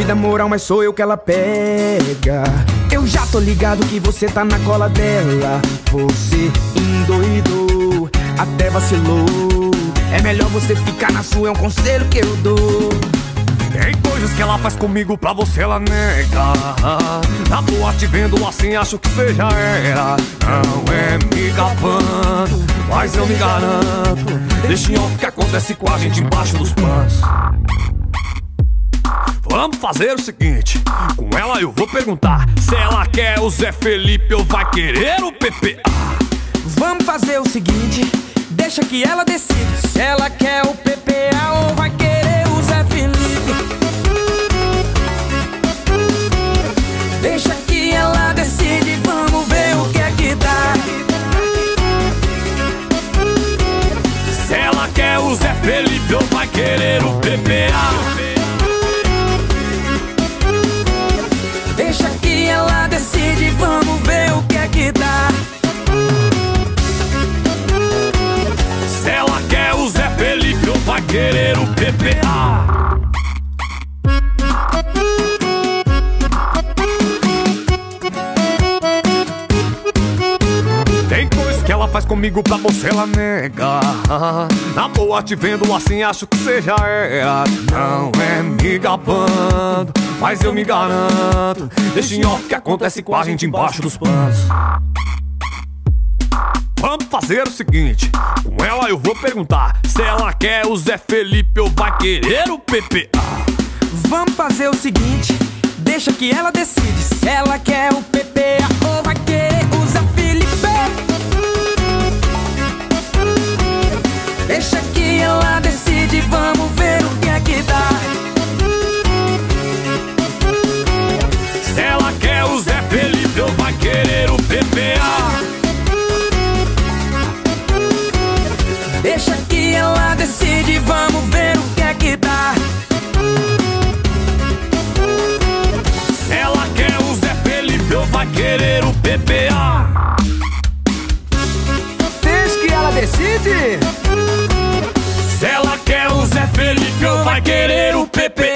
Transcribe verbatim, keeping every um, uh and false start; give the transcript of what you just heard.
bandida moral, mas sou eu que ela pega. Eu já tô ligado que você tá na cola dela. Você endoidou, até vacilou. É melhor você ficar na sua, é um conselho que eu dou. Tem coisas que ela faz comigo, pra você ela nega. Na boa te vendo assim, acho que você já era. Não é me gabando, mas eu me garanto. Deixa em off o que acontece com a gente embaixo dos panos. Vamos fazer o seguinte, com ela eu vou perguntar se ela quer o Zé Felipe ou vai querer o P P A. Vamos fazer o seguinte, deixa que ela decide se ela quer o P P A ou vai querer o Zé Felipe. Deixa que ela decide, vamos ver o que é que dá. Se ela quer o Zé Felipe ou vai querer o P P A. Deixa que ela decide, vamos ver o que é que dá. Se ela quer o Zé Felipe ou vai querer o P P A. Tem coisa que ela faz comigo, pra você ela nega. Na boa te vendo assim, acho que você já era. Não é me gabando, mas eu me garanto. Deixa em off o que acontece com a gente embaixo dos panos. Vamos fazer o seguinte, com ela eu vou perguntar se ela quer o Zé Felipe ou vai querer o P P A. Vamos fazer o seguinte, deixa que ela decide se ela quer o P P A ou vai querer o Zé Felipe. Deixa que ela decide, vamos ver o que é que dá. Se ela quer o Zé Felipe ou vai querer o P P A. Deixa que ela decide, vamos ver o que é que dá. Se ela quer o Zé Felipe ou vai querer o P P A. Deixa que ela decide. Se ela quer o Zé Felipe ou vai querer o P P A.